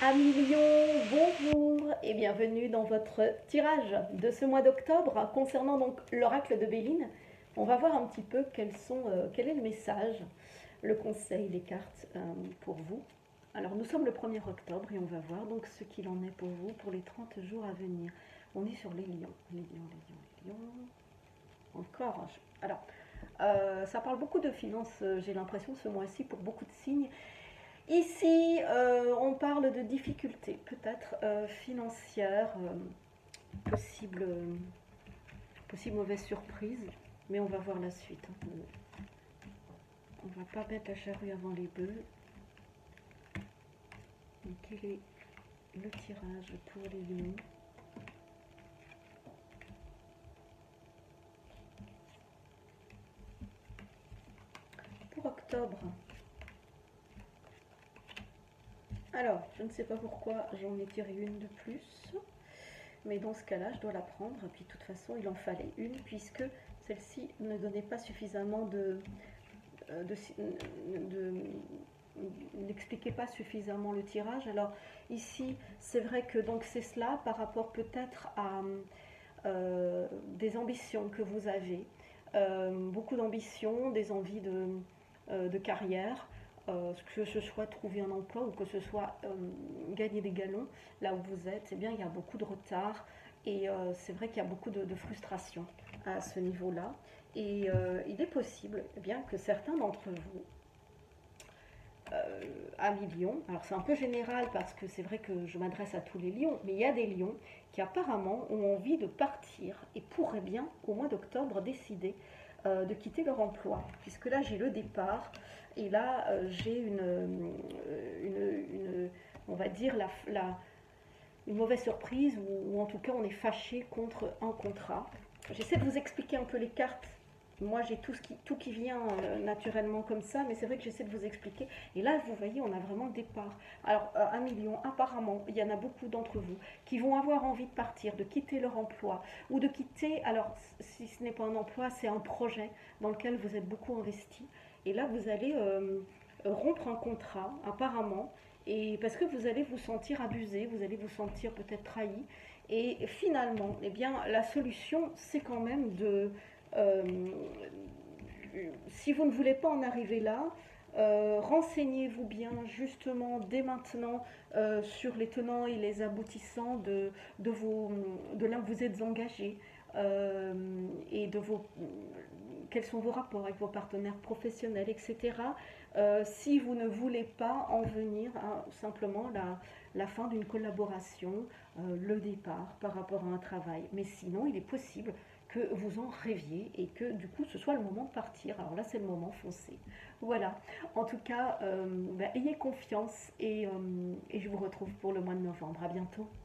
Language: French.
Amis Lion, bonjour et bienvenue dans votre tirage de ce mois d'octobre concernant donc l'oracle de Béline. On va voir un petit peu quel est le message, le conseil, les cartes pour vous. Alors nous sommes le 1er octobre et on va voir donc ce qu'il en est pour vous pour les 30 jours à venir. On est sur les lions, les lions. Encore. Alors, ça parle beaucoup de finances, j'ai l'impression ce mois-ci pour beaucoup de signes. Ici, on parle de difficultés, peut-être financières, possible, possible mauvaise surprise, mais on va voir la suite. On ne va pas mettre la charrue avant les bœufs. Donc, quel est le tirage pour les lions? Pour octobre. Alors, je ne sais pas pourquoi j'en ai tiré une de plus, mais dans ce cas-là, je dois la prendre. Et puis, de toute façon, il en fallait une, puisque celle-ci ne donnait pas suffisamment n'expliquait pas suffisamment le tirage. Alors, ici, c'est vrai que donc c'est cela par rapport peut-être à des ambitions que vous avez, beaucoup d'ambitions, des envies de carrière, que ce soit trouver un emploi ou que ce soit gagner des galons là où vous êtes, eh bien il y a beaucoup de retard et c'est vrai qu'il y a beaucoup de frustration à ce niveau-là. Et il est possible eh bien, que certains d'entre vous, amis lions, alors c'est un peu général parce que c'est vrai que je m'adresse à tous les lions, mais il y a des lions qui apparemment ont envie de partir et pourraient bien au mois d'octobre décider de quitter leur emploi, puisque là j'ai le départ et là j'ai on va dire une mauvaise surprise ou en tout cas on est fâché contre un contrat. J'essaie de vous expliquer un peu les cartes. Moi j'ai tout qui vient naturellement comme ça, mais c'est vrai que j'essaie de vous expliquer. Et là vous voyez on a vraiment le départ. Alors un million, apparemment il y en a beaucoup d'entre vous qui vont avoir envie de partir, de quitter leur emploi ou de quitter, alors si ce n'est pas un emploi, c'est un projet dans lequel vous êtes beaucoup investi. Et là vous allez rompre un contrat apparemment, et parce que vous allez vous sentir abusé, vous allez vous sentir peut-être trahi. Et finalement, eh bien, la solution, c'est quand même euh, si vous ne voulez pas en arriver là, renseignez-vous bien justement dès maintenant sur les tenants et les aboutissants de là où vous êtes engagé, et quels sont vos rapports avec vos partenaires professionnels, etc. Si vous ne voulez pas en venir à simplement la fin d'une collaboration, le départ par rapport à un travail. Mais sinon, il est possible que vous en rêviez et que du coup ce soit le moment de partir. Alors là c'est le moment, foncé. Voilà, en tout cas ayez confiance et je vous retrouve pour le mois de novembre. À bientôt.